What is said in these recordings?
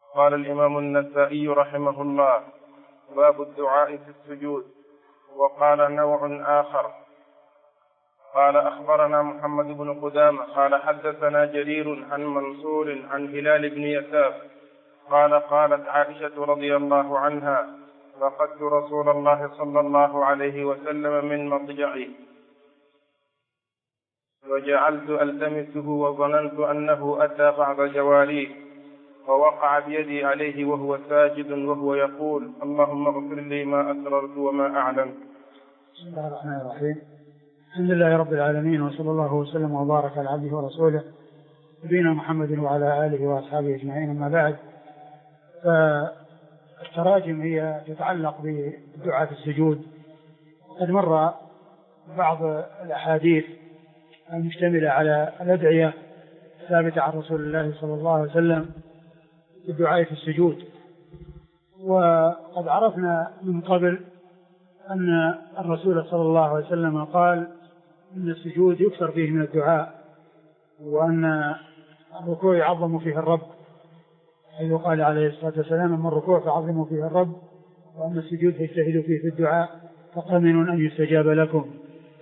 قال الإمام النسائي رحمه الله: باب الدعاء في السجود. وقال نوع آخر: قال أخبرنا محمد بن قدامة قال حدثنا جرير عن منصور عن هلال بن يساف قال قالت عائشة رضي الله عنها: فقدت رسول الله صلى الله عليه وسلم من مضجعي وجعلت ألتمسه وظننت أنه أتى بعض جواريه، فوقع بيدي عليه وهو ساجد وهو يقول: اللهم اغفر لي ما أسررت وما أعلنت. بسم الله الرحمن الرحيم. الحمد لله رب العالمين، وصلى الله وسلم وبارك على عبده ورسوله نبينا محمد وعلى آله وأصحابه أجمعين. أما بعد، فالتراجم هي تتعلق بالدعاء في السجود. قد مر بعض الأحاديث المشتملة على الأدعية ثابتة عن رسول الله صلى الله عليه وسلم في الدعاء في السجود، وقد عرفنا من قبل أن الرسول صلى الله عليه وسلم قال إن السجود يكثر فيه من الدعاء، وأن الركوع يعظم فيه الرب، حيث قال عليه الصلاة والسلام: أما الركوع فعظموا فيه الرب، وأما السجود فاجتهدوا فيه في الدعاء فقمن أن يستجاب لكم.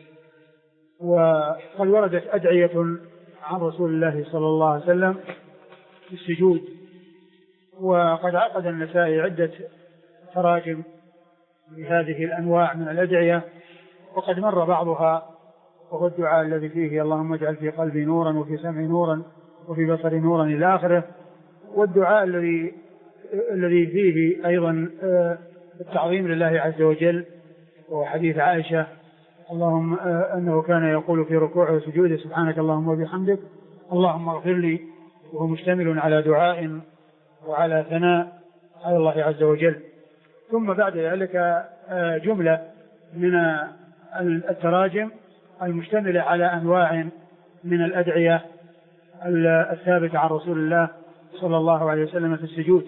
وقد وردت أدعية عن رسول الله صلى الله عليه وسلم في السجود، وقد عقد النسائي عدة تراجم لهذه الأنواع من الأدعية، وقد مر بعضها، وهو الدعاء الذي فيه: اللهم اجعل في قلبي نورا وفي سمعي نورا وفي بصري نورا إلى آخره. والدعاء الذي فيه أيضا التعظيم لله عز وجل، وهو حديث عائشة اللهم أنه كان يقول في ركوعه وسجوده: سبحانك اللهم وبحمدك اللهم اغفر لي، وهو مشتمل على دعاء وعلى ثناء على الله عز وجل. ثم بعد ذلك جملة من التراجم المشتملة على أنواع من الأدعية الثابتة عن رسول الله صلى الله عليه وسلم في السجود.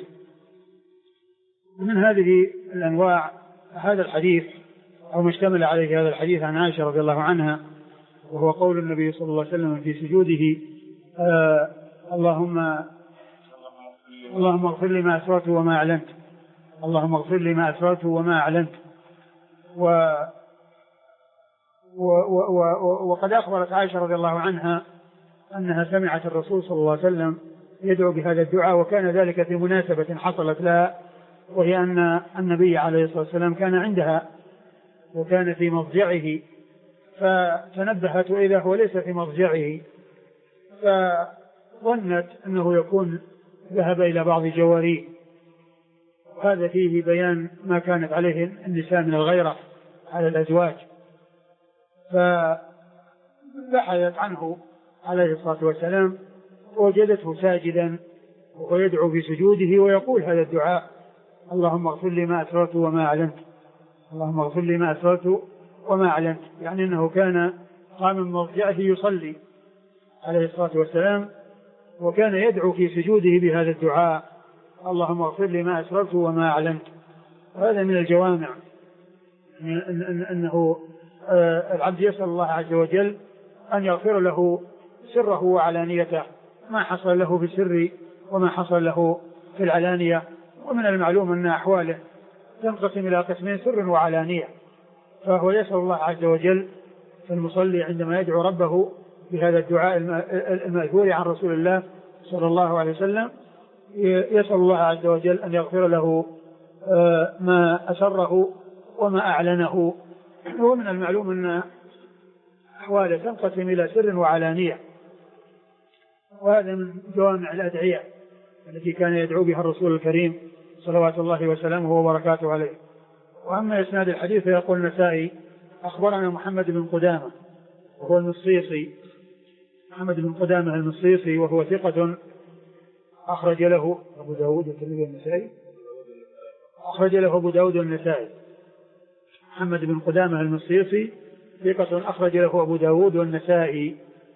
من هذه الأنواع هذا الحديث، أو مشتمل عليه هذا الحديث عن عائشة رضي الله عنها، وهو قول النبي صلى الله عليه وسلم في سجوده: اللهم اغفر لي ما أسررت وما أعلنت، اللهم اغفر لي ما أسررت وما أعلنت. وقد أخبرت عائشة رضي الله عنها أنها سمعت الرسول صلى الله عليه وسلم يدعو بهذا الدعاء، وكان ذلك في مناسبة حصلت لها، وهي أن النبي عليه الصلاة والسلام كان عندها وكان في مضجعه، فتنبهت وإذا هو ليس في مضجعه، فظنت أنه يكون ذهب إلى بعض جواريه. هذا فيه بيان ما كانت عليه النساء من الغيرة على الأزواج، فبحثت عنه عليه الصلاة والسلام ووجدته ساجدا وهو يدعو في سجوده ويقول هذا الدعاء: اللهم اغفر لي ما أسررت وما أعلنت، اللهم اغفر لي ما أسررت وما أعلنت. يعني أنه كان قام من مضجعه يصلي عليه الصلاة والسلام، وكان يدعو في سجوده بهذا الدعاء: اللهم اغفر لي ما أسررت وما أعلنت. وهذا من الجوامع، أنه العبد يسأل الله عز وجل أن يغفر له سره وعلانيته، ما حصل له في السر وما حصل له في العلانية. ومن المعلوم أن أحواله تنقسم إلى قسمين: سر وعلانية. فهو يسأل الله عز وجل في المصلي عندما يدعو ربه بهذا الدعاء المأثور عن رسول الله صلى الله عليه وسلم، يسأل الله عز وجل أن يغفر له ما أسره وما أعلنه. ومن المعلوم أن أحواله تنقسم إلى سر وعلانية، وهذا من جوامع الأدعية التي كان يدعو بها الرسول الكريم صلوات الله وسلامه وبركاته عليه. وأما إسناد الحديث فيقول النسائي: أخبرنا محمد بن قدامة وهو المصيصي، محمد بن قدامة المصيصي، وهو ثقة أخرج له أبو داود والترمذي والنسائي، أخرج له أبو داود والنسائي. محمد بن قدامة المصيصي ثقة أخرج له أبو داود والنسائي.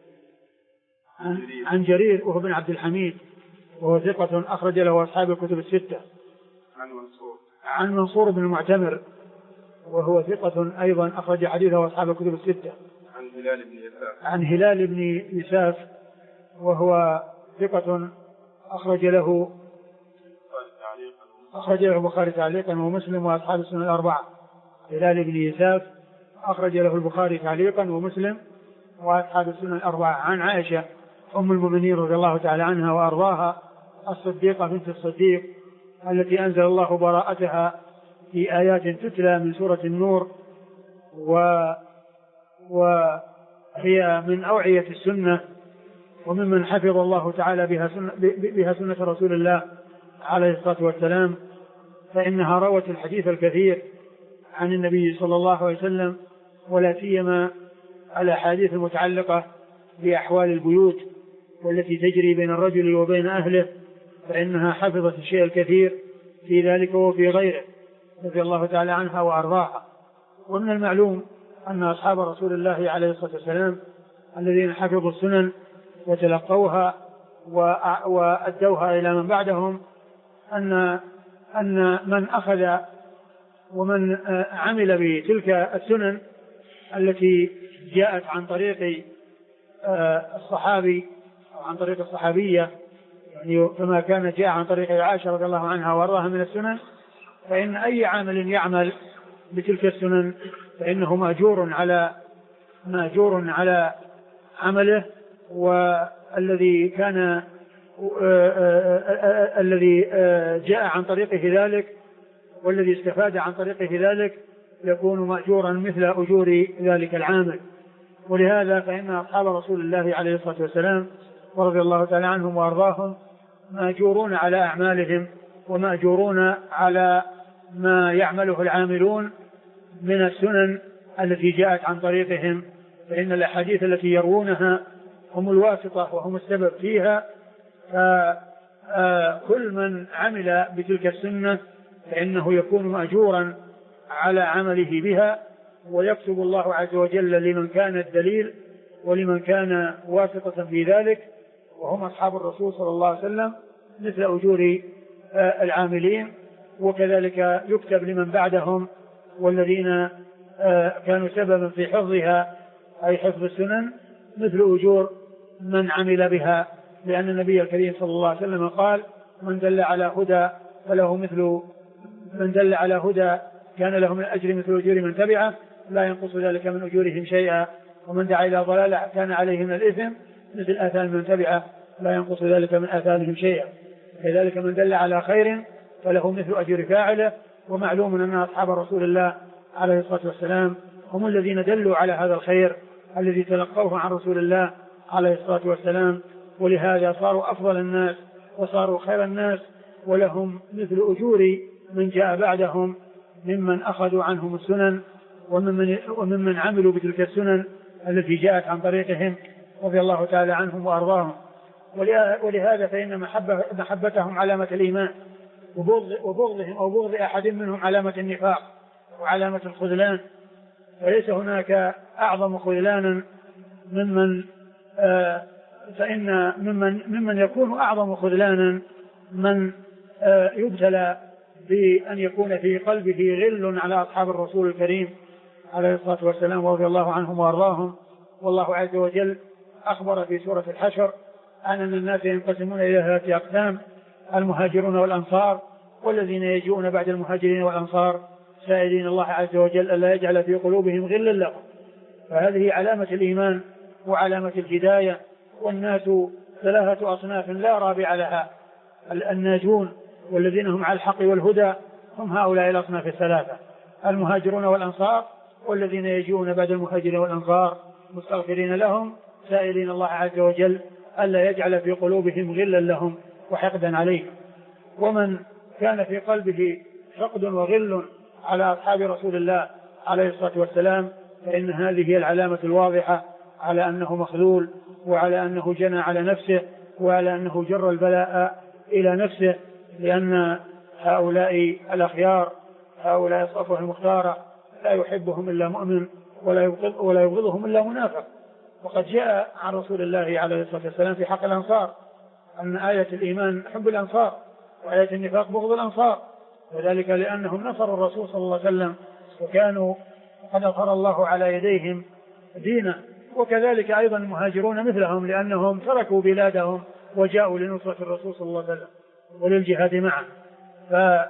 عن جرير وهو بن عبد الحميد، وهو ثقة أخرج له أصحاب الكتب الستة. عن منصور بن المعتمر، وهو ثقة أيضا أخرج حديثه أصحاب الكتب الستة. عن هلال بن يساف، وهو ثقة أخرج له أخرج له البخاري تعليقا ومسلم وأصحاب السنن الأربعة. هلال بن يساف أخرج له البخاري تعليقا ومسلم وأصحاب السنن الأربعة. عن عائشة أم المؤمنين رضي الله تعالى عنها وأرضاها الصديقة بنت الصديق التي أنزل الله براءتها في آيات تتلى من سورة النور، وهي من أوعية السنة وممن حفظ الله تعالى بها سنة رسول الله عليه الصلاة والسلام، فإنها روت الحديث الكثير عن النبي صلى الله عليه وسلم، ولا سيما الأحاديث المتعلقة بأحوال البيوت والتي تجري بين الرجل وبين أهله، فإنها حفظت الشيء الكثير في ذلك وفي غيره رضي الله تعالى عنها وأرضاها. ومن المعلوم أن أصحاب رسول الله عليه الصلاة والسلام الذين حفظوا السنن وتلقوها وأدوها إلى من بعدهم أن من أخذ ومن عمل بتلك السنن التي جاءت عن طريق الصحابي أو عن طريق الصحابية، يعني كما كان جاء عن طريق عائشة رضي الله عنها وارضاها من السنن، فإن أي عامل يعمل بتلك السنن فإنه مأجور على عمله. والذي كان الذي جاء عن طريقه ذلك والذي استفاد عن طريقه ذلك يكون مأجورا مثل أجور ذلك العامل. ولهذا فإن أصحاب رسول الله عليه الصلاة والسلام ورضي الله تعالى عنهم وأرضاهم مأجورون على أعمالهم ومأجورون على ما يعمله العاملون من السنن التي جاءت عن طريقهم، فإن الأحاديث التي يروونها هم الواسطة وهم السبب فيها. فكل من عمل بتلك السنة فإنه يكون مأجورا على عمله بها، ويكتب الله عز وجل لمن كان الدليل ولمن كان واسطة في ذلك، وهم أصحاب الرسول صلى الله عليه وسلم، مثل أجور العاملين. وكذلك يكتب لمن بعدهم والذين كانوا سببا في حفظها أي حفظ السنن مثل أجور من عمل بها، لأن النبي الكريم صلى الله عليه وسلم قال: من دل على هدى فله مثل من دل على هدى كان له من الأجر مثل أجور من تبعه لا ينقص ذلك من أجورهم شيئا، ومن دعا إلى ضلالة كان عليه من الإثم مثل آثام من تبعه لا ينقص ذلك من آثامهم شيئا. كذلك من دل على خير فله مثل أجر فاعله. ومعلوم أن أصحاب رسول الله عليه الصلاة والسلام هم الذين دلوا على هذا الخير الذي تلقوه عن رسول الله عليه الصلاة والسلام، ولهذا صاروا أفضل الناس وصاروا خير الناس، ولهم مثل أجور من جاء بعدهم ممن أخذوا عنهم السنن وممن عملوا بتلك السنن التي جاءت عن طريقهم رضي الله تعالى عنهم وأرضاهم. ولهذا فإن محبتهم علامة الإيمان، وبغضهم أو بغض أحد منهم علامة النفاق وعلامة الخذلان. وليس هناك أعظم خذلانا فإن ممن يكون أعظم خذلانا من يبتلى بأن يكون في قلبه غل على أصحاب الرسول الكريم عليه الصلاة والسلام ورضي الله عنهم وأرضاهم. والله عز وجل أخبر في سورة الحشر أن الناس ينقسمون إلى 3 أقسام: المهاجرون والأنصار، والذين يجيئون بعد المهاجرين والأنصار سائلين الله عز وجل ألا يجعل في قلوبهم غلا لهم. فهذه علامة الإيمان وعلامة الهداية. والناس 3 أصناف لا رابع لها: الناجون والذين هم على الحق والهدى هم هؤلاء الأصناف 3: المهاجرون والأنصار، والذين يجيئون بعد المهاجرين والأنصار مستغفرين لهم سائلين الله عز وجل ألا يجعل في قلوبهم غلا لهم وحقدا عليهم. ومن كان في قلبه حقد وغل على أصحاب رسول الله عليه الصلاة والسلام فإن هذه هي العلامة الواضحة على أنه مخذول، وعلى أنه جنى على نفسه، وعلى أنه جر البلاء إلى نفسه، لأن هؤلاء الأخيار هؤلاء الصفوة المختارة لا يحبهم إلا مؤمن ولا يبغضهم إلا منافق. وقد جاء عن رسول الله عليه الصلاة والسلام في حق الأنصار أن آية الإيمان حب الأنصار وآية النفاق بغض الأنصار، وذلك لأنهم نصروا الرسول صلى الله عليه وسلم وكانوا قد أظهر الله على يديهم دينه. وكذلك أيضا المهاجرون مثلهم لأنهم تركوا بلادهم وجاءوا لنصرة الرسول صلى الله عليه وسلم وللجهاد معه.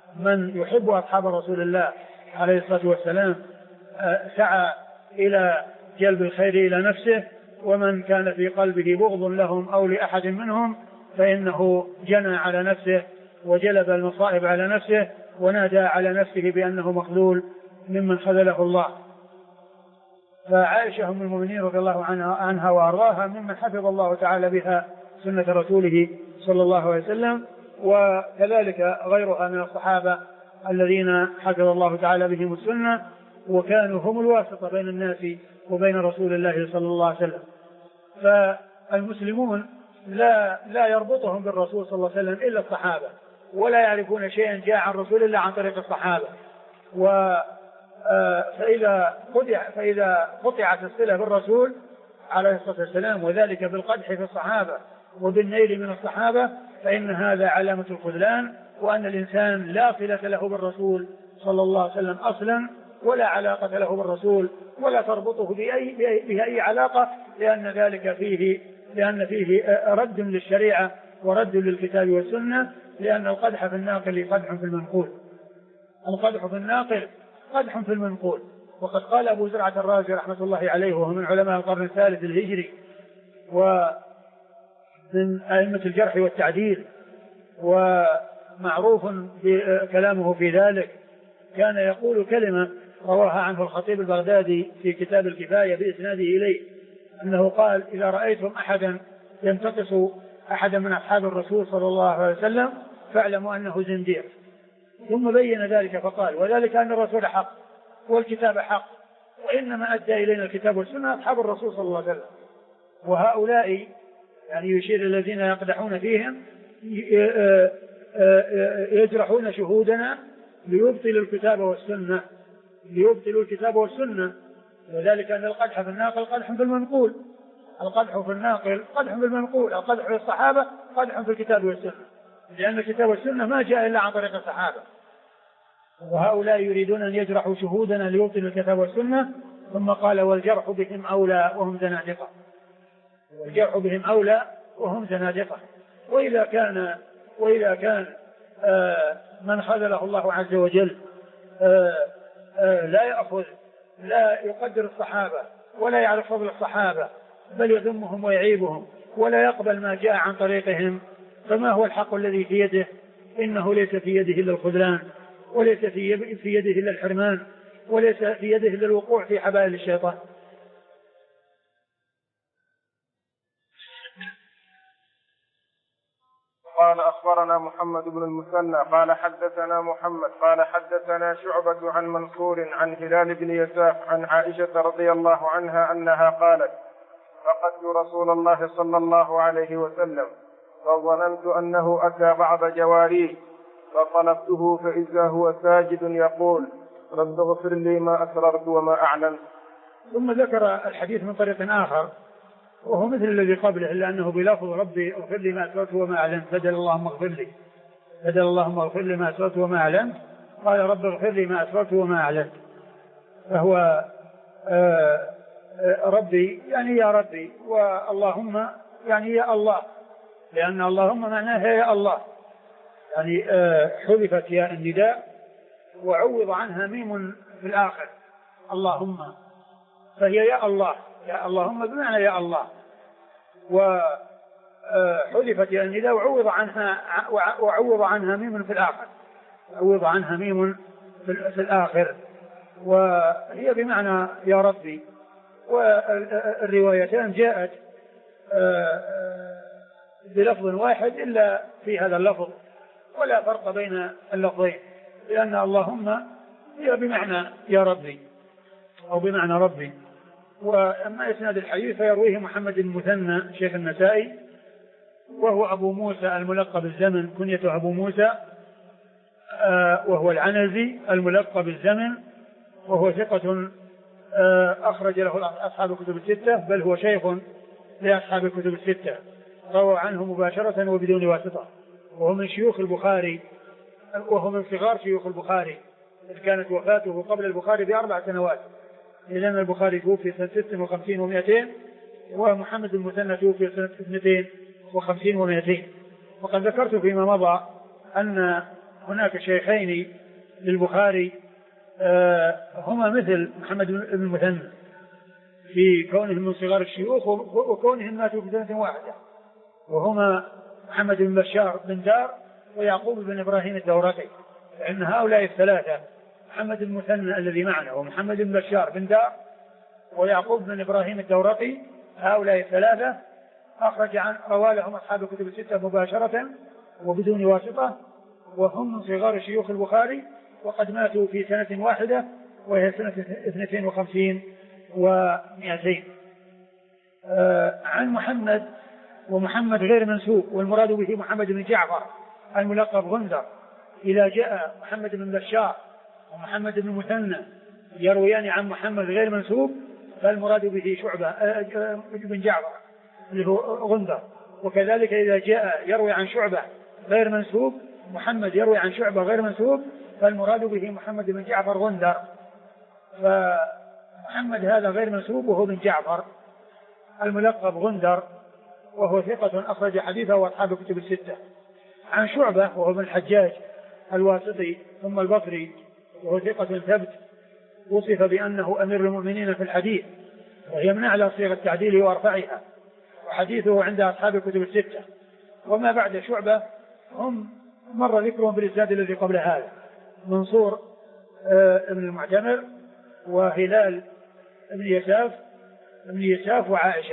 من يحب أصحاب رسول الله عليه الصلاة والسلام سعى إلى جلب الخير إلى نفسه، ومن كان في قلبه بغض لهم أو لأحد منهم فإنه جنى على نفسه وجلب المصائب على نفسه ونادى على نفسه بأنه مخذول ممن خذله الله. فعائشة أم المؤمنين رضي الله عنها وأرضاها ممن حفظ الله تعالى بها سنة رسوله صلى الله عليه وسلم، وكذلك غيرها من الصحابة الذين حفظ الله تعالى بهم السنة وكانوا هم الواسطة بين الناس وبين رسول الله صلى الله عليه وسلم. فالمسلمون لا يربطهم بالرسول صلى الله عليه وسلم إلا الصحابة، ولا يعرفون شيئا جاء عن رسول الله عن طريق الصحابة. فإذا قطعت الصلة بالرسول عليه الصلاة والسلام وذلك بالقدح في الصحابة وبالنيل من الصحابة فإن هذا علامة الخذلان، وأن الإنسان لا صلة له بالرسول صلى الله عليه وسلم أصلا، ولا علاقة له بالرسول، ولا تربطه بأي علاقة، لأن فيه رد للشريعة ورد للكتاب والسنة، لأن القدح في الناقل قدح في المنقول. القدح في الناقل قدح في المنقول. وقد قال أبو زرعة الرازي رحمة الله عليه وهو من علماء القرن الثالث الهجري ومن أئمة الجرح والتعديل ومعروف بكلامه في ذلك، كان يقول كلمة رواها عنه الخطيب البغدادي في كتاب الكفاية بإسناده إليه، أنه قال: إذا رأيتم أحدا ينتقص أحدا من أصحاب الرسول صلى الله عليه وسلم فاعلموا أنه زنديق. ثم بين ذلك فقال: وذلك أن الرسول حق والكتاب حق، وإنما أدى إلينا الكتاب والسنة أصحاب الرسول صلى الله عليه وسلم. وهؤلاء يعني يشير الذين يقدحون فيهم يجرحون شهودنا ليبطلوا الكتاب والسنة، وذلك أن القدح في الناقل قدح في المنقول. القدح في الناقل قدح في المنقول، القدح في الصحابة قدح في الكتاب والسنة، لأن الكتاب والسنة ما جاء إلا عن طريق الصحابة. وهؤلاء يريدون أن يجرحوا شهودنا ليبطلوا الكتاب والسنة. ثم قال: والجرح بهم أولى وهم زنادقة. والجرح بهم أولى وهم زنادقة. وإذا كان من خذله الله عز وجل لا يقدر الصحابة ولا يعرف فضل الصحابة، بل يذمهم ويعيبهم ولا يقبل ما جاء عن طريقهم، فما هو الحق الذي في يده؟ إنه ليس في يده إلا الخذلان، وليس في يده إلا الحرمان، وليس في يده إلا الوقوع في حبائل الشيطان. قال: أخبرنا محمد بن المثنى قال حدثنا محمد قال حدثنا شعبة عن منصور عن هلال بن يساف عن عائشة رضي الله عنها أنها قالت: فقدت رسول الله صلى الله عليه وسلم فظننت أنه أتى بعض جواريه فطلبته فإذا هو ساجد يقول: رب اغفر لي ما أسررت وما أعلنت. ثم ذكر الحديث من طريق آخر وهو مثل الذي قبله، إلا أنه بلفظ: ربي اغفر لي ما أسررت وما أعلنت، بدل اللهم اغفر لي ما أسررت وما أعلنت، قال: رب اغفر لي ما أسررت وما أعلنت. فهو ربي يعني يا ربي، واللهم يعني يا الله، لأن اللهم معناه يا الله، يعني حذفت ياء النداء وعوض عنها ميم في الآخر، اللهم، فهي يا الله، يا اللهم بمعنى يا الله، وحذفت ياء النداء وعوض عنها ميم في الآخر، عوض عنها ميم في الآخر، وهي بمعنى يا ربي. والروايتان جاءت بلفظ واحد إلا في هذا اللفظ، ولا فرق بين اللفظين، لأن اللهم هي بمعنى يا ربي أو بمعنى ربي. وأما إسناد الحديث فيرويه محمد بن المثنى شيخ النسائي، وهو أبو موسى الملقب بالزمن، كنية أبو موسى، وهو العنزي الملقب بالزمن، وهو ثقة أخرج له أصحاب الكتب الستة، بل هو شيخ لأصحاب الكتب الستة، روى عنه مباشرة وبدون واسطة، وهو من شيوخ البخاري، وهو من صغار شيوخ البخاري، إذ كانت وفاته قبل البخاري ب4 سنوات، لأن البخاري توفي سنة 56 و200، ومحمد المثنى توفي سنة 52 و200. وقد ذكرت فيما مضى أن هناك شيخين للبخاري هما مثل محمد بن المثنى في كونهم من صغار الشيوخ وكونهم ماتوا في سنة واحدة، وهما محمد بن بشار بن دار ويعقوب بن إبراهيم الدورقي، لأن هؤلاء الثلاثة محمد المثنى الذي معنا ومحمد بن بشار بن دار ويعقوب بن إبراهيم الدورقي، هؤلاء الثلاثة أخرج عن روالهم أصحاب الكتب الستة مباشرة وبدون واسطة، وهم من صغار شيوخ البخاري، وقد ماتوا في سنة واحدة وهي سنة 52 و200. عن محمد، ومحمد غير منسوب، والمراد به محمد بن جعفر الملقب غندر. إذا جاء محمد بن بشار ومحمد بن مثنى يرويان عن محمد غير منسوب فالمراد به شعبة بن جعفر اللي هو غندر. وكذلك إذا جاء يروي عن شعبة غير منسوب، محمد يروي عن شعبة غير منسوب، فالمراد به محمد بن جعفر غندر. فمحمد هذا غير منسوب وهو بن جعفر الملقب غندر، وهو ثقة أخرج حديثه وأصحاب الكتب الستة. عن شعبة وهو بن الحجاج الواسطي ثم البصري، وهو ثقة ثبت، وصف بأنه أمير المؤمنين في الحديث، وهي من أعلى صيغ التعديل وأرفعها، وحديثه عند أصحاب الكتب الستة. وما بعد شعبة هم مر ذكرهم بالإسناد الذي قبل هذا: منصور ابن المعتمر، وهلال ابن يساف وعائشة.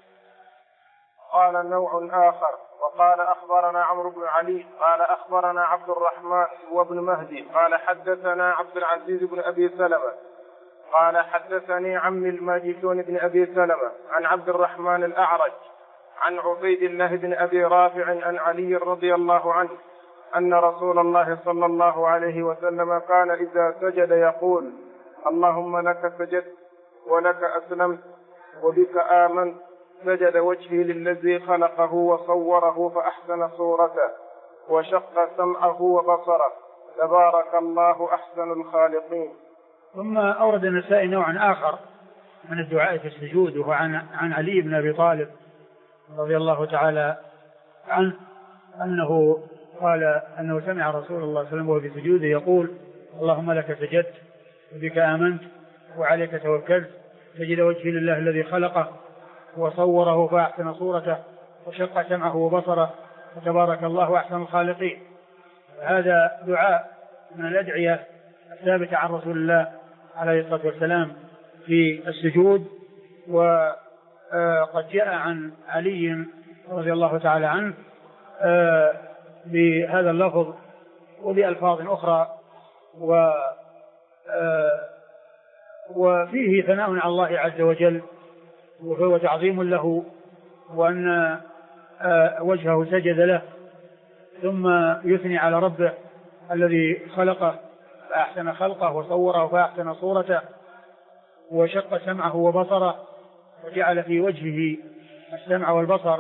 قال نوع آخر: وقال أخبرنا عمرو بن علي قال أخبرنا عبد الرحمن وابن مهدي قال حدثنا عبد العزيز بن أبي سلمة قال حدثني عمي الماجشون بن أبي سلمة عن عبد الرحمن الأعرج عن عبيد الله بن أبي رافع عن علي رضي الله عنه أن رسول الله صلى الله عليه وسلم كان إذا سجد يقول: اللهم لك سجدت ولك أسلمت وبك آمنت. سجد وجهي للذي خلقه وصوره فأحسن صورته وشق سمعه وبصره، تبارك الله أحسن الخالقين. ثم أورد النسائي نوعا آخر من الدعاء في السجود، وهو عن علي بن أبي طالب رضي الله تعالى عنه أنه قال أنه سمع رسول الله صلى الله عليه وسلم وهو في سجوده يقول: اللهم لك سجدت وبك آمنت وعليك توكلت. سجد وجهي لله الذي خلقه وصوره فأحسن صورته وشق سمعه وبصره، وتبارك الله أحسن الخالقين. هذا دعاء من الأدعية الثابتة عن رسول الله عليه الصلاة والسلام في السجود. وقد جاء عن علي رضي الله تعالى عنه بهذا اللفظ وبألفاظ أخرى، وفيه ثناء على الله عز وجل وهو تعظيم له، وأن وجهه سجد له، ثم يثني على ربه الذي خلقه فأحسن خلقه وصوره فأحسن صورته وشق سمعه وبصره وجعل في وجهه السمع والبصر،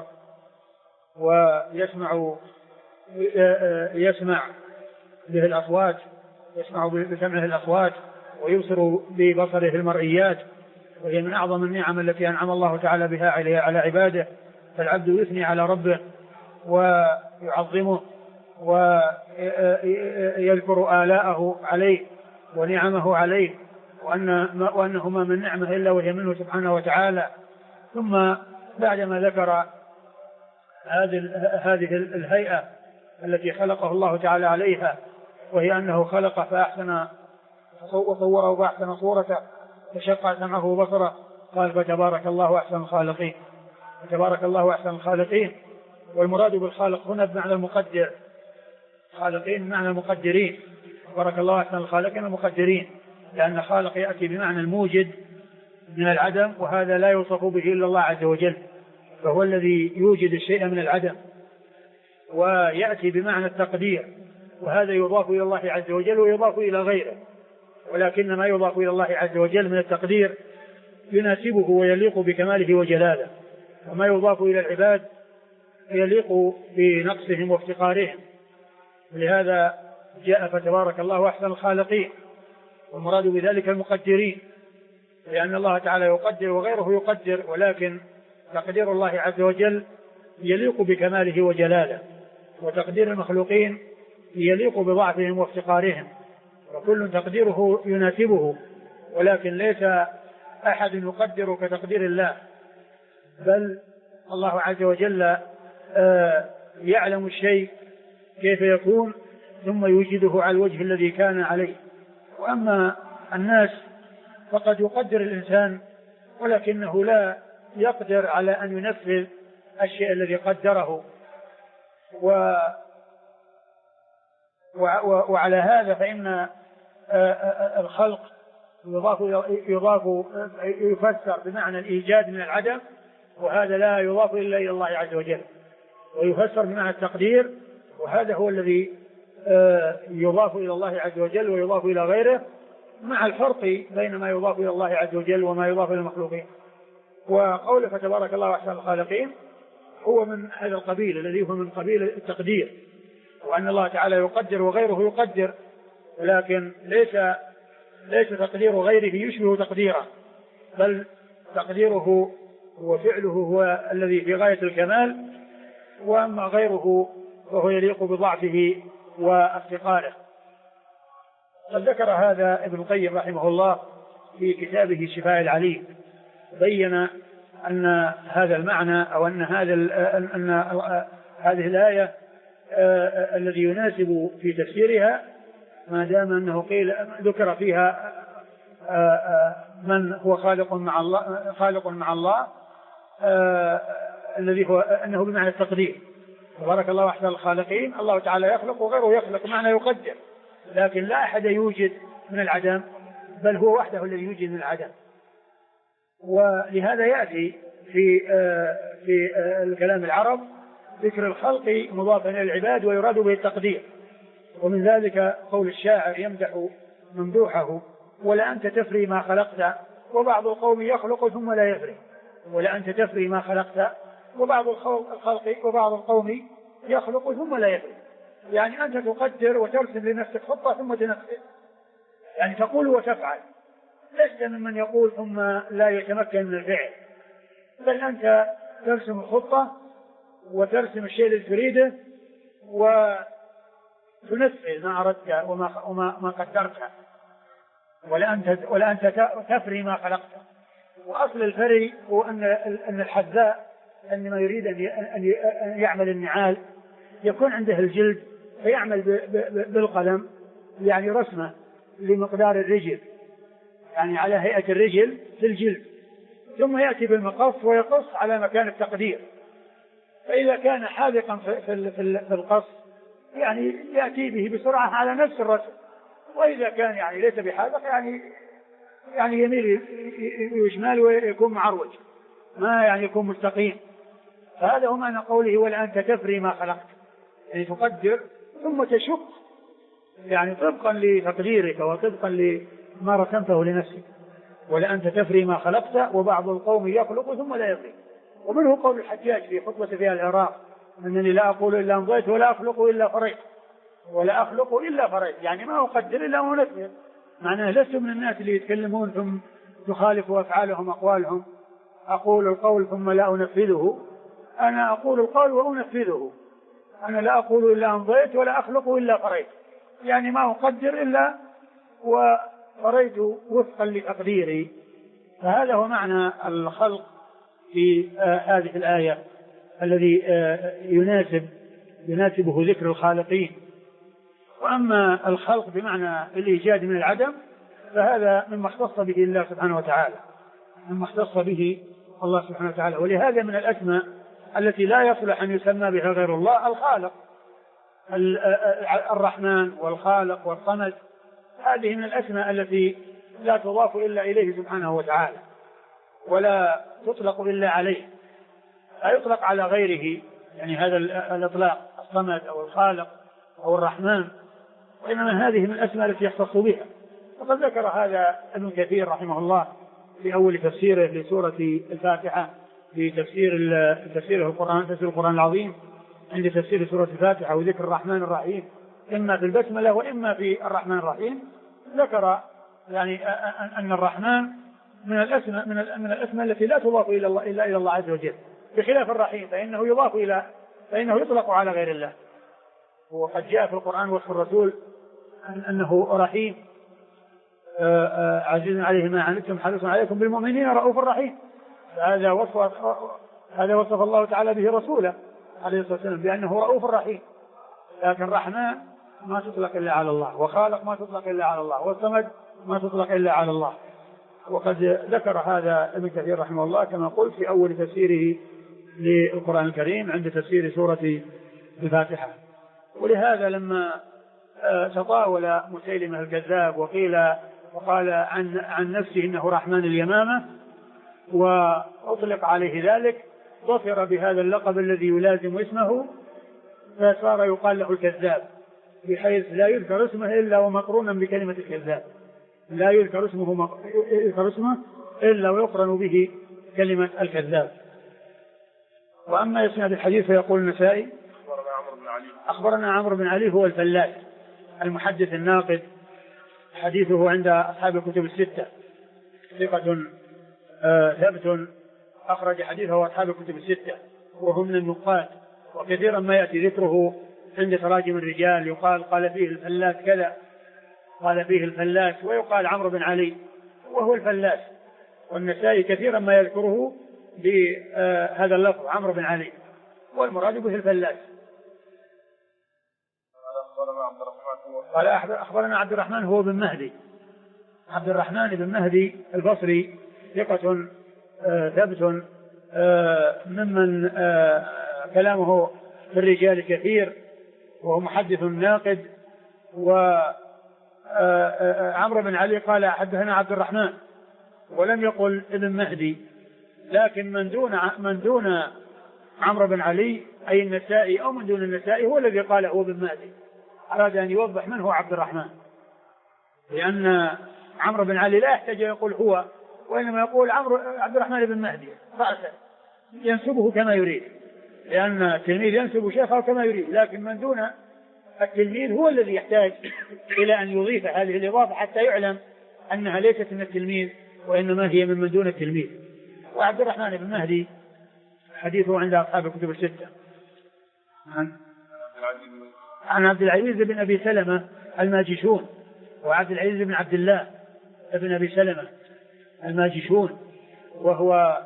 ويسمع به الأصوات، يسمع بسمعه الأصوات ويبصر ببصره المرئيات، وهي من أعظم النعم التي أنعم الله تعالى بها على عباده. فالعبد يثني على ربه ويعظمه ويذكر آلاءه عليه ونعمه عليه، وأنهما من نعمه إلا وهي منه سبحانه وتعالى. ثم بعدما ذكر هذه الهيئة التي خلقه الله تعالى عليها، وهي أنه خلق فأحسن وصوره فأحسن صورته فشق سمعه وبصره، قال: فتبارك الله أحسن الخالقين. فتبارك الله أحسن الخالقين، والمراد بالخالق هنا بمعنى المقدر، خالقين بمعنى المقدرين. تبارك الله أحسن الخالقين المقدرين، لأن خالق يأتي بمعنى الموجد من العدم، وهذا لا يوصف به إلا الله عز وجل، فهو الذي يوجد الشيء من العدم. ويأتي بمعنى التقدير، وهذا يضاف إلى الله عز وجل ويضاف إلى غيره، ولكن ما يضاف إلى الله عز وجل من التقدير يناسبه ويليق بكماله وجلاله، وما يضاف إلى العباد يليق بنقصهم وافتقارهم. ولهذا جاء فتبارك الله أحسن الخالقين، والمراد بذلك المقدرين، لأن الله تعالى يقدر وغيره يقدر، ولكن تقدير الله عز وجل يليق بكماله وجلاله، وتقدير المخلوقين يليق بضعفهم وافتقارهم، وكل تقديره يناسبه، ولكن ليس أحد يقدر كتقدير الله، بل الله عز وجل يعلم الشيء كيف يكون ثم يوجده على الوجه الذي كان عليه. وأما الناس فقد يقدر الإنسان ولكنه لا يقدر على أن ينفذ الشيء الذي قدره، وعلى هذا فإن الخلق يفسر بمعنى الإيجاد من العدم، وهذا لا يضاف إلا إلى الله عز وجل، ويفسر بمعنى التقدير، وهذا هو الذي يضاف إلى الله عز وجل ويضاف إلى غيره، مع الفرق بين ما يضاف إلى الله عز وجل وما يضاف إلى المخلوقين. وقوله فتبارك الله أحسن الخالقين هو من هذا القبيل الذي هو من قبيل التقدير، وأن الله تعالى يقدر وغيره يقدر، ولكن ليس تقدير غيره يشبه تقديره، بل تقديره وفعله هو الذي في غاية الكمال، وأما غيره فهو يليق بضعفه وافتقاره. قد ذكر هذا ابن القيم رحمه الله في كتابه شفاء العليل، بين أن هذا المعنى أو أن هذه الآية الذي يناسب في تفسيرها ما دام أنه قيل ذكر فيها من هو خالق مع الله الذي هو أنه بمعنى التقدير. تبارك الله أحسن الخالقين، الله تعالى يخلق وغيره يخلق، معنى يقدر، لكن لا أحد يوجد من العدم، بل هو وحده الذي يوجد من العدم. ولهذا يأتي في الكلام العرب ذكر الخلق مضافا إلى العباد ويراد به التقدير. ومن ذلك قول الشاعر يمدح ممدوحه: ولا أنت تفري ما خلقت وبعض القوم يخلق ثم لا يفري. ولا أنت تفري ما خلقت وبعض الخلق وبعض القوم يخلق ثم لا يفري، يعني أنت تقدر وترسم لنفسك خطة ثم تنفذ، يعني تقول وتفعل، لست ممن يقول ثم لا يتمكن من الفعل، بل أنت ترسم الخطة وترسم الشيء الذي تريده وتنفذ ما أردت وما قدرت. ولا أنت تفري ما خلقت. وأصل الفري هو أن الحذاء عندما يريد أن يعمل النعال يكون عنده الجلد فيعمل بالقلم يعني رسمة لمقدار الرجل، يعني على هيئة الرجل في الجلد، ثم يأتي بالمقص ويقص على مكان التقدير. فإذا كان حاذقا في القص يعني يأتي به بسرعة على نفس الرسم، وإذا كان يعني ليس بحاذق يعني يميل يشمال ويكون معروج، ما يعني يكون مستقيم. فهذا هو معنى قوله: ولا أنت تفري ما خلقت، يعني تقدر ثم تشق، يعني طبقا لتقديرك وطبقا لما رسمته لنفسك. ولا أنت تفري ما خلقت وبعض القوم يخلق ثم لا يفري. ومنه قول الحجاج في خطبة فيها العراق: أنني لا أقول إلا أمضيت ولا أخلق إلا فريت. ولا أخلق إلا فريت، يعني ما أقدر إلا أنفذ. معناه لست من الناس اللي يتكلمون ثم تخالف أفعالهم أقوالهم. أقول القول ثم لا أنفذه، أنا أقول القول وأنفذه. أنا لا أقول إلا أمضيت ولا أخلق إلا فريت، يعني ما أقدر إلا وفريت وفقا لتقديري. فهذا هو معنى الخلق في هذه الآية الذي يناسبه ذكر الخالقين. وأما الخلق بمعنى الإيجاد من العدم فهذا مما اختص به الله سبحانه وتعالى، مما اختص به الله سبحانه وتعالى. ولهذا من الأسماء التي لا يصلح أن يسمى بها غير الله الخالق، الرحمن والخالق والصمد، هذه من الأسماء التي لا تضاف إلا إليه سبحانه وتعالى ولا تطلق إلا عليه، لا يطلق على غيره، يعني هذا الإطلاق الصمد أو الخالق أو الرحمن، وإنما هذه من الأسماء التي يختص بها. وقد ذكر هذا ابن كثير رحمه الله في أول تفسيره لسورة الفاتحة في تفسير القرآن العظيم، عند تفسير سورة الفاتحة وذكر الرحمن الرحيم إما في البسملة وإما في الرحمن الرحيم، ذكر يعني أن الرحمن من الأسماء التي لا تضاف إلا إلى الله عز وجل، بخلاف الرحيم فإنه يطلق على غير الله. وقد جاء في القرآن وصف الرسول أنه رحيم، عزيز عليه ما عنتم حريص عليكم بالمؤمنين رؤوف رحيم. هذا وصف الله تعالى به رسوله عليه الصلاة والسلام بأنه رؤوف رحيم. لكن الرحمن ما تطلق إلا على الله، وخالق ما تطلق إلا على الله، والصمد ما تطلق إلا على الله. وقد ذكر هذا ابن كثير رحمه الله كما قلت في أول تفسيره للقرآن الكريم عند تفسير سورة الفاتحة. ولهذا لما تطاول مسيلمة الكذاب وقال عن نفسه إنه رحمن اليمامة وأطلق عليه ذلك، ظفر بهذا اللقب الذي يلازم اسمه، فصار يقال له الكذاب، بحيث لا يذكر اسمه إلا ومقرونا بكلمة الكذاب، لا يذكر اسمه إلا ويقرن به كلمة الكذاب. وأما يسمع بالحديث فيقول النسائي أخبرنا عمرو بن علي هو الفلاس المحدث الناقد، حديثه عند أصحاب الكتب الستة، ثقة ثبت أخرج حديثه أصحاب الكتب الستة، وهو من النقاد، وكثيرا ما يأتي ذكره عند تراجم الرجال، يقال قال فيه الفلاس كذا، قال فيه الفلاس، ويقال عمرو بن علي وهو الفلاس. والنسائي كثيرا ما يذكره بهذا اللفظ عمرو بن علي، والمراد به الفلاس. قال أخبرنا عبد الرحمن هو بن مهدي، عبد الرحمن بن مهدي البصري، ثقة ثبت ممن كلامه في الرجال كثير، وهو محدث ناقد. وعمرو بن علي قال حدثنا عبد الرحمن، ولم يقل ابن مهدي، لكن من دون عمرو بن علي أي النسائي أو من دون النسائي هو الذي قال هو ابن مهدي، أراد أن يوضح من هو عبد الرحمن، لأن عمرو بن علي لا يحتاج يقول هو، وإنما يقول عبد الرحمن بن مهدي رأسا، ينسبه كما يريد، لأن التلميذ ينسب شيخه كما يريد، لكن من دون التلميذ هو الذي يحتاج إلى أن يضيف هذه الإضافة حتى يعلم أنها ليست من التلميذ وإنما هي من دون التلميذ. وعبد الرحمن بن مهدي حديثه عند أصحاب الكتب الستة. عن عبد العزيز بن أبي سلمة الماجشون، وعبد العزيز بن عبد الله بن أبي سلمة الماجشون، وهو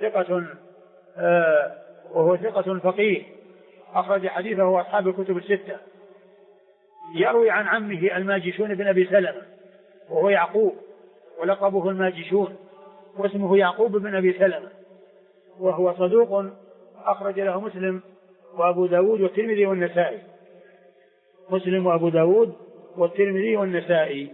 ثقة فقيه، أخرج حديثه أصحاب الكتب الستة. يروي عن عمه الماجشون بن أبي سلمة وهو يعقوب، ولقبه الماجشون، واسمه يعقوب بن أبي سلمة، وهو صدوق أخرج له مسلم وأبو داود والترمذي والنسائي، مسلم وأبو داود والترمذي والنسائي.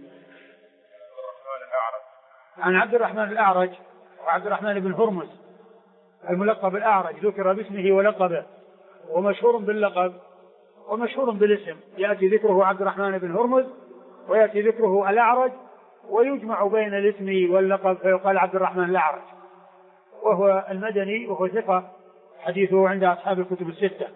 عن عبد الرحمن الأعرج، وعبد الرحمن بن هرمز الملقب الأعرج، ذكر باسمه ولقبه، ومشهور باللقب ومشهور بالاسم، يأتي ذكره عبد الرحمن بن هرمز ويأتي ذكره الأعرج، ويجمع بين الاسم واللقب فيقال عبد الرحمن الأعرج، وهو المدني، وهو ثقة، حديثه عند أصحاب الكتب الستة.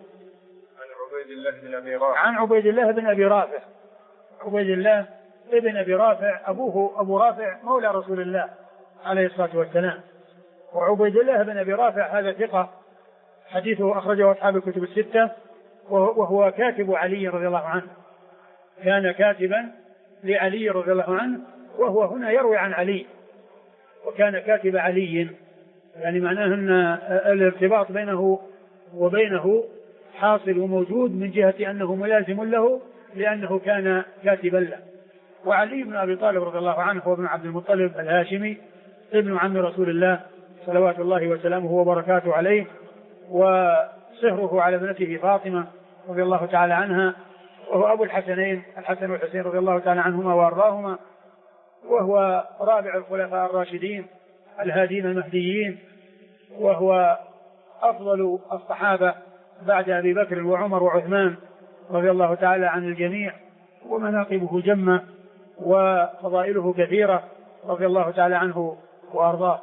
عن عبيد الله بن أبي رافع، عبيد الله ابن أبي رافع أبوه أبو رافع مولى رسول الله عليه الصلاة والسلام. وعبيد الله بن أبي رافع هذا ثقة، حديثه أخرجه أصحاب الكتب الستة، وهو كاتب علي رضي الله عنه، كان كاتبا لعلي رضي الله عنه، وهو هنا يروي عن علي، وكان كاتب علي، يعني معناه أن الارتباط بينه وبينه حاصل وموجود من جهة أنه ملازم له لأنه كان كاتبا له. وعلي بن أبي طالب رضي الله عنه هو ابن عبد المطلب الهاشمي، ابن عم رسول الله صلوات الله وسلامه وبركاته عليه، وصهره على ابنته فاطمة رضي الله تعالى عنها، وهو أبو الحسنين الحسن والحسين رضي الله تعالى عنهما وأرضاهما، وهو رابع الخلفاء الراشدين الهادين المهديين، وهو أفضل الصحابة بعد أبي بكر وعمر وعثمان رضي الله تعالى عن الجميع، ومناقبه جمة وفضائله كثيرة رضي الله تعالى عنه وأرضاه.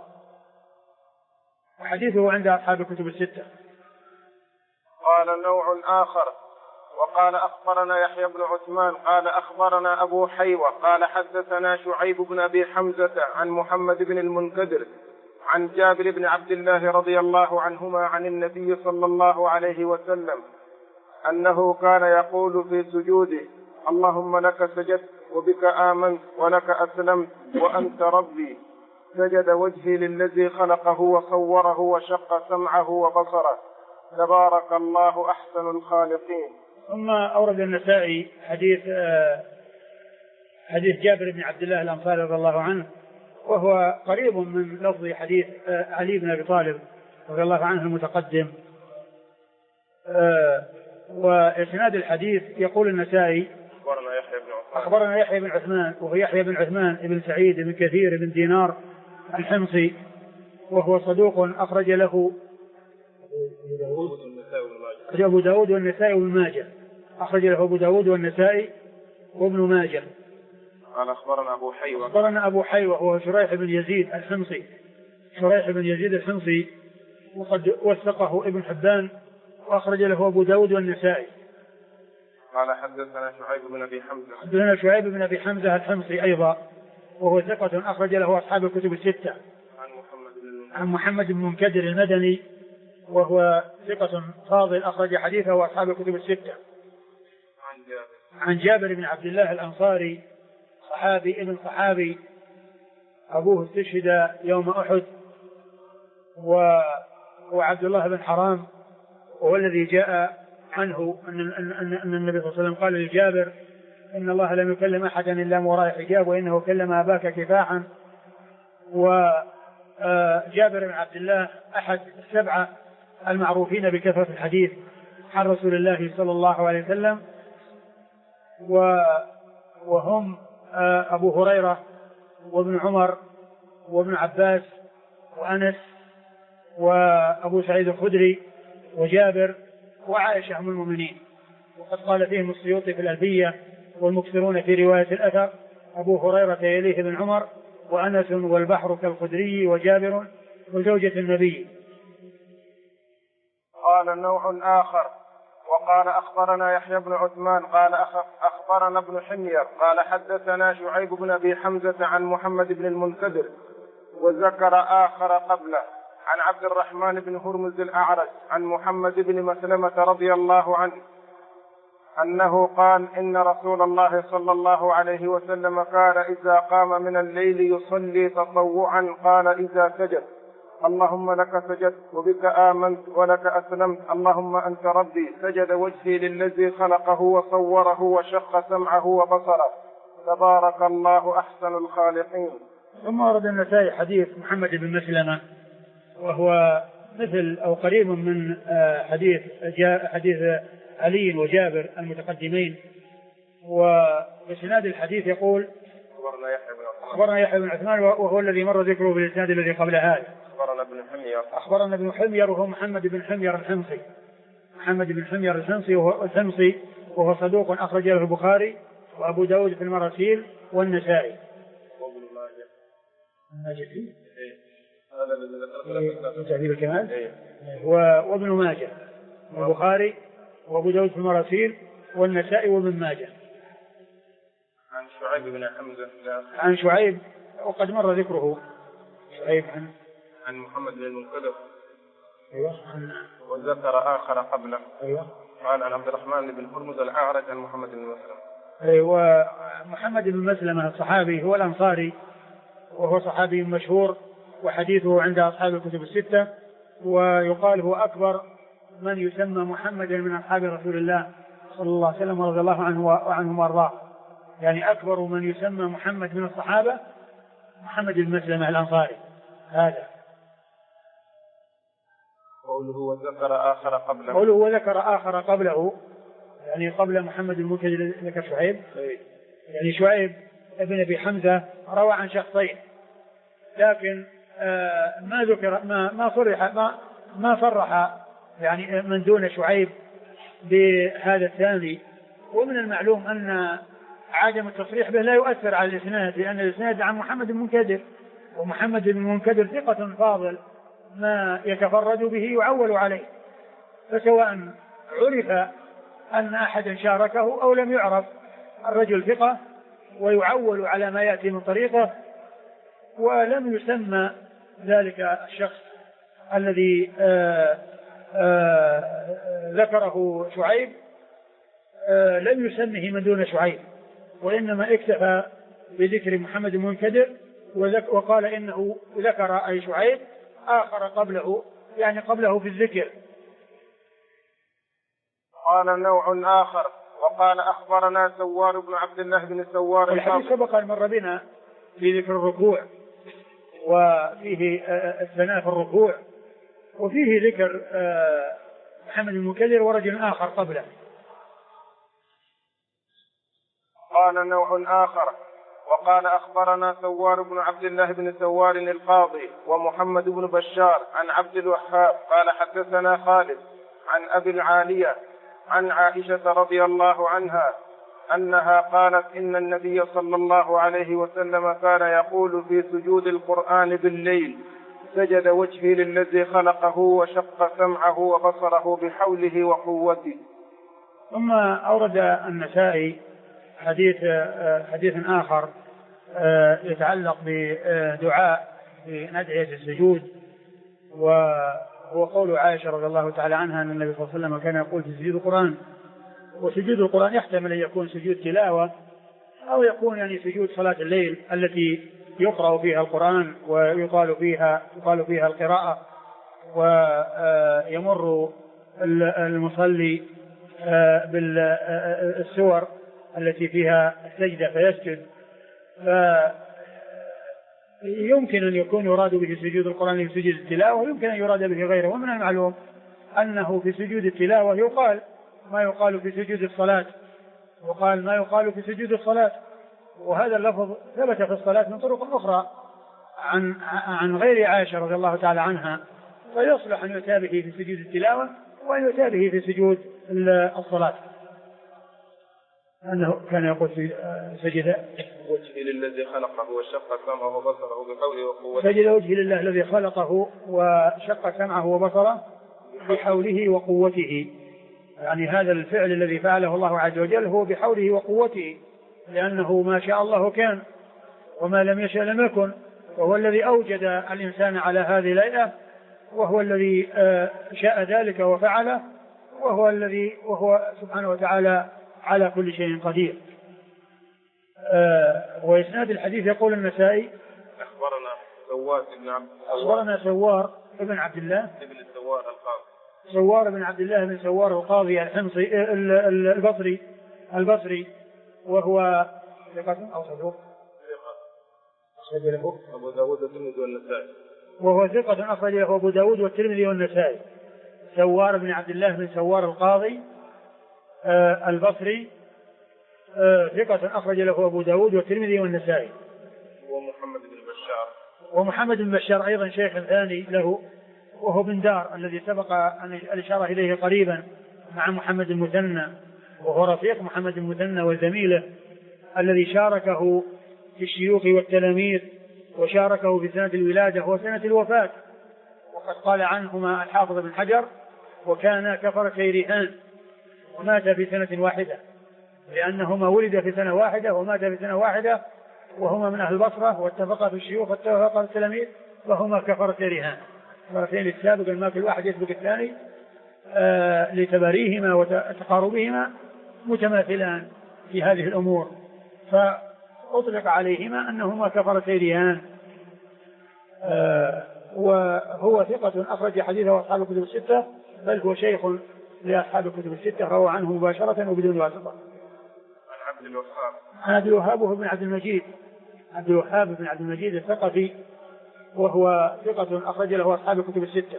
حديثه عند أصحاب الكتب الستة. قال نوع آخر وقال أخبرنا يحيى بن عثمان قال أخبرنا أبو حيوة قال حدثنا شعيب بن أبي حمزة عن محمد بن المنكدر عن جابر بن عبد الله رضي الله عنهما عن النبي صلى الله عليه وسلم أنه كان يقول في سجوده: اللهم لك سجدت وبك آمنت ولك أسلمت وأنت ربي، سجد وجهي للذي خلقه وصوره وشق سمعه وبصره، تبارك الله أحسن الخالقين. ثم أورد النسائي حديث جابر بن عبد الله الأنصاري رضي الله عنه، وهو قريب من لفظ حديث علي بن أبي طالب رضي الله عنه المتقدم. وإسناد الحديث يقول النسائي: أخبرنا يحيى بن عثمان، وهو يحيى بن عثمان بن سعيد بن كثير بن دينار الحمصي، وهو صدوق أخرج له أبو داود والنسائي وابن ماجه. أخرج له أبو داود والنسائي وابن ماجه. قال أخبرنا أبو حيوة وهو شريح بن يزيد الحمصي، شريح بن يزيد الحمصي، وقد وثقه ابن حبان، وأخرج له أبو داود والنسائي. قال حدثنا شعيب بن أبي حمزة. حدثنا شعيب بن أبي حمزة الحمصي أيضا، وهو ثقة أخرج له أصحاب الكتب الستة. عن محمد بن المنكدر المدني، وهو ثقة فاضل أخرج حديثه وأصحاب الكتب الستة. عن جابر بن عبد الله الأنصاري، صحابي ابن صحابي، أبوه استشهد يوم أحد، وعبد الله بن حرام، وهو الذي جاء عنه أن النبي صلى الله عليه وسلم قال لجابر: إن الله لم يكلم أحدا إلا من وراء حجاب، وإنه كلم أباك كفاحا. وجابر بن عبد الله أحد السبعة المعروفين بكثرة الحديث عن رسول الله صلى الله عليه وسلم، وهم أبو هريرة وابن عمر وابن عباس وأنس وأبو سعيد الخدري وجابر وعائشة أم المؤمنين. وقد قال فيهم السيوطي في الألفية: والمكثرون في رواية الأثر أبو هريرة يليه ابن عمر وأنس والبحر كالخدري وجابر وزوجة النبي. قال نوع آخر: وقال أخبرنا يحيى بن عثمان قال أخبرنا ابن حمير قال حدثنا شعيب بن أبي حمزة عن محمد بن المنكدر، وذكر آخر قبله عن عبد الرحمن بن هرمز الأعرج عن محمد بن مسلمة رضي الله عنه أنه قال: إن رسول الله صلى الله عليه وسلم كان إذا قام من الليل يصلي تطوعا قال إذا سجد: اللهم لك سجدت وبك آمنت ولك أسلمت، اللهم أنت ربي، سجد وجهي للذي خلقه وصوره وشق سمعه وبصره، تبارك الله أحسن الخالقين. ثم ورد النسائي حديث محمد بن مسلمة، وهو مثل أو قريب من حديث علي وجابر المتقدمين. وبسناد الحديث يقول: أخبرنا يحيى بن عثمان، وهو الذي مر ذكره بالإسناد الذي قبل هذا. أخبرنا ابن حمير وهو محمد بن حمير الحمصي، محمد بن حمير الحمصي، وهو صدوق أخرج له البخاري وأبو داود في المراسيل والنسائي. تهذيب الكمال وابن ماجه، البخاري وابو داود في المراسيل والنسائي وابن ماجه. عن شعيب بن حمزة، عن شعيب وقد مر ذكره. شعيب عن محمد بن المنكدر، ايوه، وذكر آخر قبله، ايوه، قال عن عبد الرحمن بن هرمز الأعرج عن محمد بن مسلمة. ايوه، محمد بن مسلمة الصحابي هو الأنصاري، وهو صحابي مشهور، وحديثه عند أصحاب الكتب الستة، ويقال هو أكبر من يسمى محمدا من أصحاب رسول الله صلى الله عليه وسلم رضي الله عنه وعنهم وارضاه. يعني أكبر من يسمى محمد من الصحابة محمد بن مسلمة الأنصاري هذا. قوله وذكر آخر قبله، يعني قبل محمد المنكدر ذكر شعيب. يعني شعيب ابن أبي حمزة روى عن شخصين، لكن ما ذكر ما صرح يعني من دون شعيب بهذا الثاني. ومن المعلوم أن عدم التصريح به لا يؤثر على الإسناد، لأن الإسناد عن محمد المنكدر، ومحمد المنكدر ثقة فاضل، ما يتفرد به يعول عليه، فسواء عرف أن أحدا شاركه أو لم يعرف، الرجل ثقة ويعول على ما يأتي من طريقه، ولم يسمى ذلك الشخص الذي ذكره شعيب لم يسمه من دون شعيب، وإنما اكتفى بذكر محمد بن المنكدر، وقال إنه ذكر أي شعيب آخر قبله، يعني قبله في الذكر. قال نوع آخر وقال أخبرنا سوار بن عبد الله بن سوار. الحديث سبق أن مر بنا في ذكر الركوع، وفيه الثناء في الركوع، وفيه ذكر محمد بن المنكدر ورجل آخر قبله. قال نوع آخر وقال أخبرنا سوار بن عبد الله بن سوار القاضي ومحمد بن بشار عن عبد الوهاب قال حدثنا خالد عن أبي العالية عن عائشة رضي الله عنها أنها قالت إن النبي صلى الله عليه وسلم كان يقول في سجود القرآن بالليل: سجد وجهي للذي خلقه وشق سمعه وبصره بحوله وقوته. ثم أورد النسائي حديث آخر يتعلق بدعاء في أدعية السجود، وهو قول عائشة رضي الله تعالى عنها أن النبي صلى الله عليه وسلم كان يقول في سجود القرآن. وسجود القرآن يحتمل أن يكون سجود تلاوة أو يكون يعني سجود صلاة الليل التي يقرأ فيها القرآن ويقال فيها القراءة، ويمر المصلي بالسور التي فيها السجدة فيسجد. يمكن أن يكون يراد به سجود القرآن في سجود التلاوة، ويمكن أن يراد به غيره. ومن المعلوم أنه في سجود التلاوة يقال ما يقال في سجود الصلاة، وقال ما يقال في سجود الصلاة، وهذا اللفظ ثبت في الصلاة من طرق أخرى عن غير عائشة رضي الله تعالى عنها، ويصلح أن يؤتى به في سجود التلاوة وأن يؤتى به في سجود الصلاة. أنه كان يقول في سجد وجهي للذي خلقه وشق سمعه وبصره بحوله وقوته. سجد وجهي لله الذي خلقه وشق سمعه وبصره بحوله وقوته، يعني هذا الفعل الذي فعله الله عز وجل هو بحوله وقوته، لأنه ما شاء الله كان وما لم يشأ لم يكن، وهو الذي أوجد الإنسان على هذه الهيئة، وهو الذي شاء ذلك وفعله، وهو سبحانه وتعالى على كل شيء قدير. وإسناد الحديث يقول النسائي أخبرنا سوار بن عبد الله بن سوار القاضي، سوار بن عبد الله بن سوار القاضي الحمصي البصري، وهو ثقة أو صدوق أخرج له أبو داود والترمذي والنسائي، وهو ثقة أخرج له أبو داود والترمذي والنسائي. سوار بن عبد الله بن سوار القاضي البصري ثقة أخرج له أبو داود والترمذي والنسائي. ومحمد بن بشار أيضا شيخ ثاني له، وهو بن دار الذي سبق أن الإشارة إليه قريبا مع محمد المثنى، وهو رفيق محمد المثنى وزميله الذي شاركه في الشيوخ والتلاميذ، وشاركه في سنة الولادة وسنة الوفاة. وقد قال عنهما الحافظ بن حجر: وكان كفرتي رهان، ومات في سنة واحدة، لأنهما ولد في سنة واحدة ومات في سنة واحدة، وهما من أهل البصرة، واتفقا في الشيوخ واتفقا في التلاميذ، فهما كفرتي رهان، فرتين السابق ما كل واحد يسبق الثاني لتباريهما وتقاربهما متماثلان في هذه الأمور، فأطلق عليهما أنهما كفرتي رهان. وهو ثقة أخرج حديثه أصحاب الكتب الستة، بل هو شيخ لأصحاب الكتب الستة، روى عنه مباشرة وبدون واسطة. عن عبد الوهاب وهو بن عبد المجيد، عبد الوهاب بن عبد المجيد الثقفي، وهو ثقة أخرج له أصحاب الكتب الستة.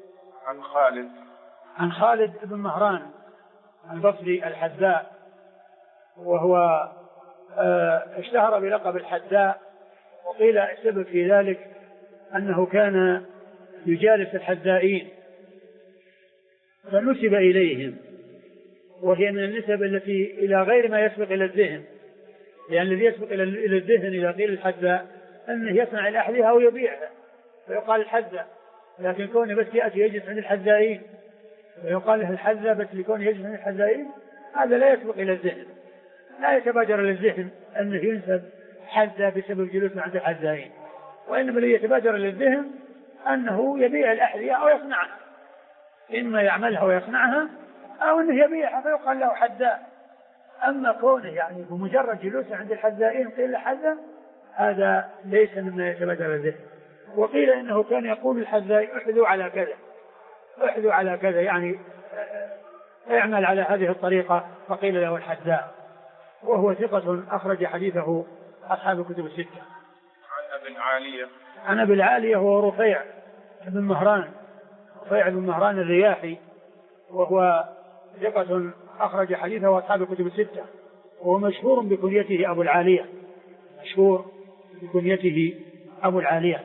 عن خالد بن مهران البصري الحذاء، وهو اشتهر بلقب الحذاء، وقيل السبب في ذلك أنه كان يجالس الحذائين فنسب إليهم، وهي من النسب التي إلى غير ما يسبق إلى الذهن، لأن الذي يسبق إلى الذهن إذا قيل الحذاء أنه يصنع الأحذية أو يبيعها فيقال الحذاء، لكن كونه بس يأتي يجلس عند الحذائين ويقال له الحذاء بس لكونه يجلس عند الحذائين، هذا لا يسبق إلى الذهن، لا يتبادر للذهن أنه ينسب حذاء بسبب جلوسه عند الحذائين، وإنما الذي يتبادر للذهن أنه يبيع الأحذية أو يصنعها، إما يعملها ويصنعها أو أنه يبيعها فيقال له حذاء، أما كونه يعني بمجرد جلوسه عند الحذائين قيل حذا، هذا ليس مما يتبادر الذهن. وقيل إنه كان يقول الحذائين احذوا على كذا، احذوا على كذا، يعني اعمل على هذه الطريقة، فقيل له الحذاء. وهو ثقة أخرج حديثه أصحاب الكتب الستة. عن أبي العالية وهو رفيع بن مهران الرياحي، وهو ثقة أخرج حديثه أصحاب الكتب الستة، وهو مشهور بكنيته أبو العالية، مشهور بكنيته أبو العالية.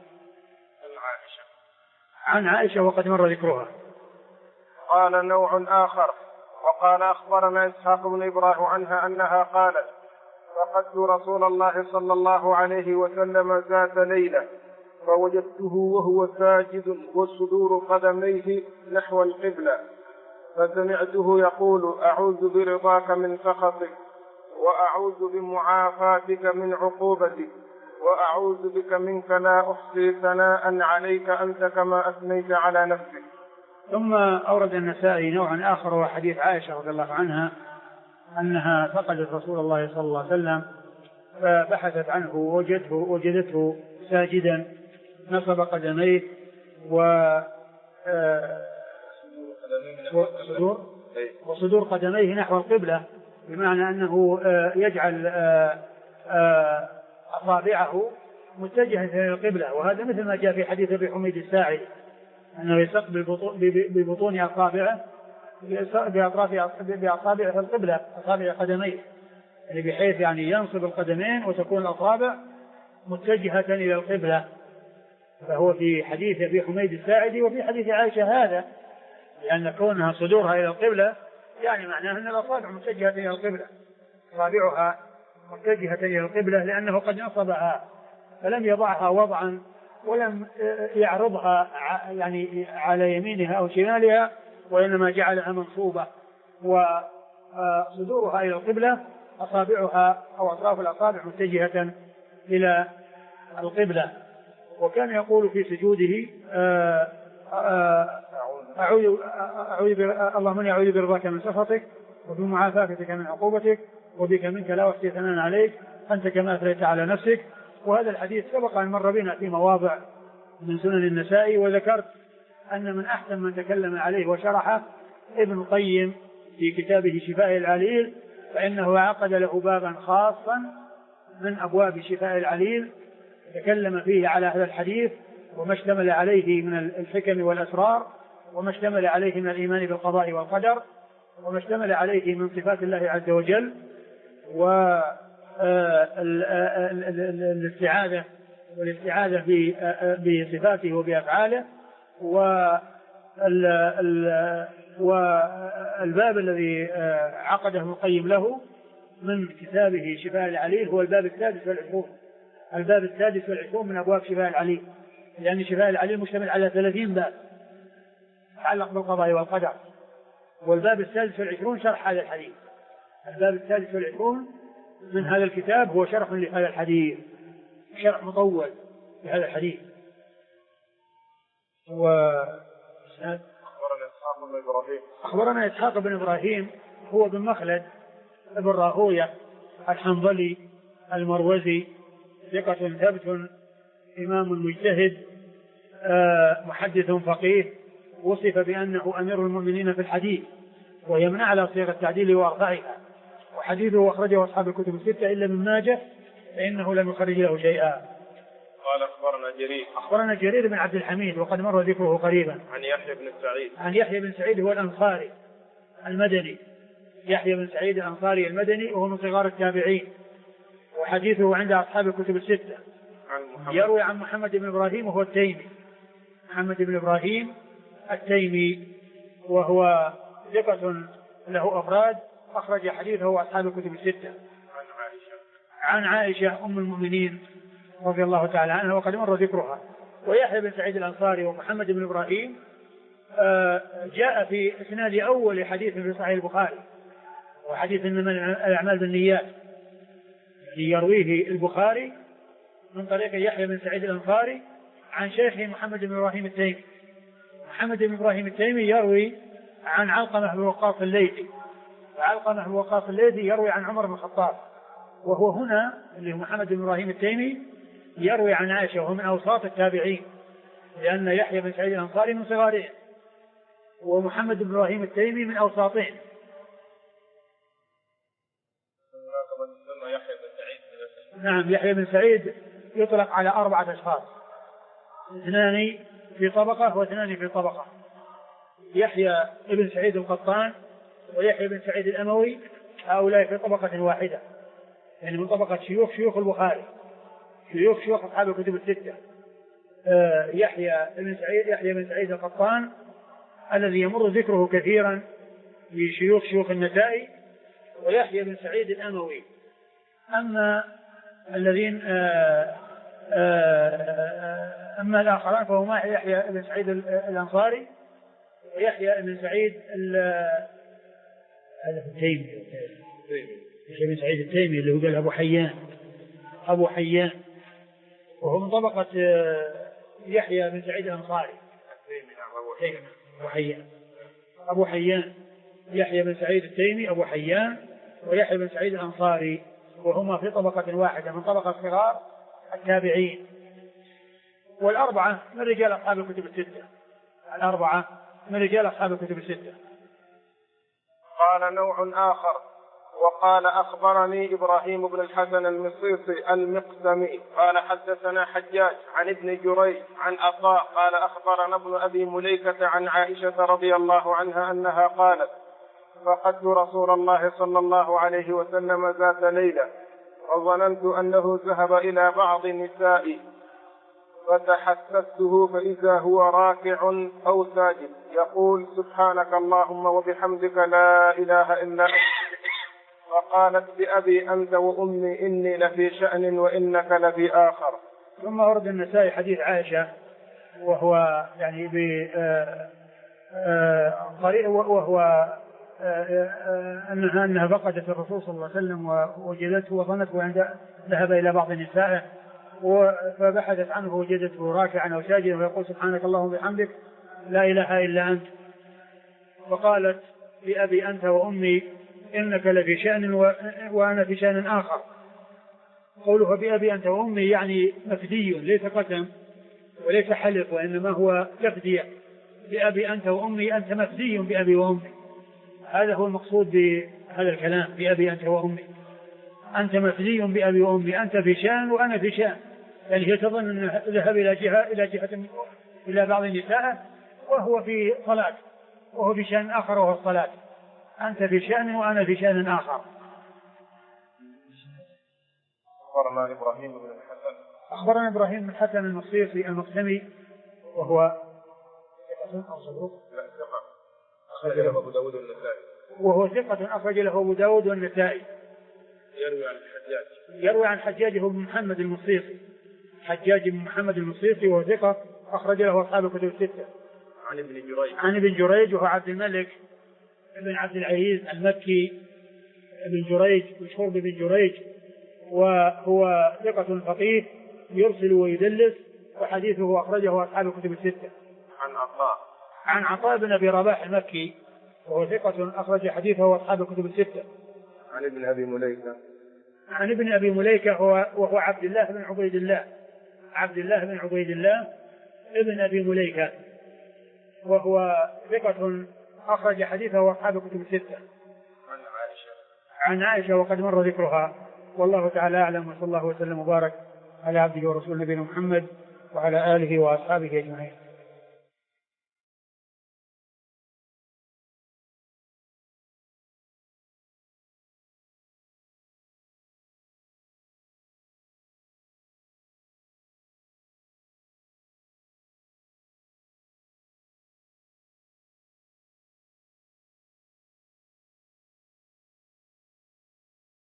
عن عائشة وقد مر ذكرها. قال نوع آخر وقال أخبرنا إسحاق بن إبراهيم عنها أنها قالت فقدت رسول الله صلى الله عليه وسلم ذات ليلة فوجدته وهو ساجد وصدور قدميه نحو القبلة، فسمعته يقول أعوذ برضاك من سخطك، وأعوذ بمعافاتك من عقوبتك، وأعوذ بك منك لا أحصي ثناء عليك أنت كما أثنيت على نفسك. ثم أورد النسائي نوعا آخر وهو حديث عائشة رضي الله عنها أنها فقدت رسول الله صلى الله عليه وسلم فبحثت عنه وجدته ساجدا نصب قدميه وصدور قدميه نحو القبلة، بمعنى أنه يجعل أصابعه متجهة إلى القبلة، وهذا مثل ما جاء في حديث أبي حميد الساعدي أنه يستقبل ببطون أصابعه بأصابعه في القبلة، أصابع قدميه، يعني بحيث يعني ينصب القدمين وتكون الأصابع متجهة إلى القبلة. فهو في حديث أبي حميد الساعدي وفي حديث عائشة هذا، لأن كونها صدورها إلى القبلة يعني معناه أن الأصابع متجهة إلى القبلة، أصابعها متجهة إلى القبلة، لأنه قد نصبها فلم يضعها وضعا ولم يعرضها يعني على يمينها أو شمالها، وإنما جعلها منصوبة وصدورها إلى القبلة، أصابعها أو أطراف الأصابع متجهة إلى القبلة. وكان يقول في سجوده اللهم إني أعوذ برضاك من سخطك وبمعافاتك من عقوبتك وبك منك لا أحصي ثناء عليك أنت كما أثنيت على نفسك. وهذا الحديث سبق أن مر بنا في مواضع من سنن النسائي، وذكرت أن من أحسن من تكلم عليه وشرحه ابن القيم في كتابه شفاء العليل، فإنه عقد له بابا خاصا من أبواب شفاء العليل تكلم فيه على هذا الحديث وما اشتمل عليه من الحكم والأسرار، وما اشتمل عليه من الإيمان بالقضاء والقدر، وما اشتمل عليه من صفات الله عز وجل، والاستعاذة بصفاته وبأفعاله. والباب الذي عقده ابن القيم له من كتابه شفاء العليل هو الباب السادس والعشرون من أبواب شفاء العليل، لأن شفاء العليل مشتمل على 30 باب يتعلق بالقضاء والقدر، والباب السادس والعشرون شرح هذا الحديث. الباب السادس والعشرون من هذا الكتاب هو شرح لهذا الحديث، شرح مطول لهذا الحديث. أخبرنا إسحاق بن إبراهيم هو بن مخلد بن راهوية الحنظلي المروزي، ثقة ثبت إمام مجتهد محدث فقيه، وصف بأنه أمير المؤمنين في الحديث، وهي من أعلى صيغ التعديل وأرفعها، وحديثه أخرجه أصحاب الكتب الستة إلا من ماجه فإنه لم يخرج له شيئا. قال أخبرنا جرير بن عبد الحميد وقد مر ذكره قريبا. عن يحيى بن سعيد هو الأنصاري المدني، يحيى بن سعيد الأنصاري المدني، وهو من صغار التابعين، وحديثه عند أصحاب الكتب الستة. يروي عن محمد بن إبراهيم وهو التيمي، محمد بن إبراهيم التيمي، وهو ثقة له أفراد أخرج حديثه أصحاب الكتب الستة. عن عائشة أم المؤمنين رضي الله تعالى عنها وقد مر ذكرها. ويحيى بن سعيد الأنصاري ومحمد بن إبراهيم جاء في إسناد أول حديث في صحيح البخاري، وحديث إنما الأعمال بالنيات، يرويه البخاري من طريق يحيى بن سعيد الأنصاري عن شيخه محمد بن إبراهيم التيمي. محمد بن إبراهيم التيمي يروي عن علقمة بن وقاص الليثي علقمة بن وقاص الليثي يروي عن عمر بن الخطاب، وهو هنا اللي هو محمد بن إبراهيم التيمي يروي عن عائشة، وهو من أوساط التابعين، لأن يحيى بن سعيد الأنصاري من صغارهم، ومحمد بن إبراهيم التيمي من أوساطهم. نعم، يحيى بن سعيد يطلق على 4 أشخاص، 2 في طبقة و2 في طبقة. يحيى بن سعيد القطان ويحيى بن سعيد الأموي، هؤلاء في طبقة واحدة، يعني من طبقة شيوخ البخاري، شيوخ أصحاب الكتب الستة. يحيى بن سعيد القطان الذي يمر ذكره كثيرا لشيوخ النسائي، ويحيى بن سعيد الأموي. أما الذين أما الآخران فهما يحيى بن سعيد الأنصاري ويحيى بن سعيد التيمي، يحيى بن سعيد التيمي اللي هو قال أبو حيان، وهو من طبقة يحيى بن سعيد الأنصاري. أبو حيان يحيى بن سعيد التيمي أبو حيان، ويحيى بن سعيد الأنصاري، وهما في طبقة واحدة من طبقة صغار التابعين. وال4 من رجال أصحاب الكتب الستة، ال4 من رجال أصحاب الكتب الستة. قال نوع آخر: وقال أخبرني إبراهيم بن الحسن المصيصي المقسمي قال حدثنا حجاج عن ابن جريج عن عطاء قال أخبرنا ابن أبي مليكة عن عائشة رضي الله عنها أنها قالت: فقدت رسول الله صلى الله عليه وسلم ذات ليلة، وظننت أنه ذهب إلى بعض نسائي، فتحسسته فإذا هو راكع أو ساجد يقول: سبحانك اللهم وبحمدك لا إله إلا أنت. فقالت: بأبي أنت وأمي إني لفي شأن وإنك لفي آخر. ثم ورد النسائي حديث عائشة، وهو يعني وهو أنها فقدت الرسول صلى الله عليه وسلم ووجدته وظنته عند ذهب إلى بعض نسائه، فبحثت عنه ووجدته راكعا أو ساجدا ويقول: سبحانك اللهم وبحمدك لا إله إلا أنت. وقالت: بأبي أنت وأمي إنك لفي شأن وأنا في شأن آخر. قوله بأبي أنت وأمي يعني مفدي، ليس قسم وليس حلف، وإنما هو تفدية. بأبي أنت وأمي، أنت مفدي بأبي وأمي، هذا هو المقصود بهذا الكلام. بأبي أنت وأمي، أنت مفدي بأبي وأمي، أنت في شأن وأنا في شأن. يعني هي تظن أنه ذهب إلى جهة إلى بعض النساء وهو في صلاة، وهو في شأن آخر وهو الصلاة. أنت في شأن وأنا في شأن آخر. أخبرنا إبراهيم بن الحسن المصيصي المقسمي، وهو ثقة أخرج له أبو داود والنسائي. يروي عن حجاج بن محمد المصيصي، حجاج بن محمد المصيصي، وهو ثقة أخرج له أصحاب الكتب الستة. عن ابن جريج وهو عبد الملك بن عبد العزيز المكي. ابن جريج مشهور بابن جريج، وهو ثقة فقيه يرسل ويدلس، وحديثه أخرجه أصحاب الكتب الستة. عن عطاء بن أبي رباح المكي، وهو ثقة أخرج حديثه أصحاب الكتب الستة. عن ابن أبي مليكة وهو عبد الله بن عبيد الله ابن أبي مليكة، وهو ثقة أخرج حديثه أصحاب الكتب الستة. عن عائشة وقد مر ذكرها، والله تعالى أعلم، وصلى الله وسلم وبارك على عبده ورسوله نبينا محمد وعلى آله وأصحابه أجمعين.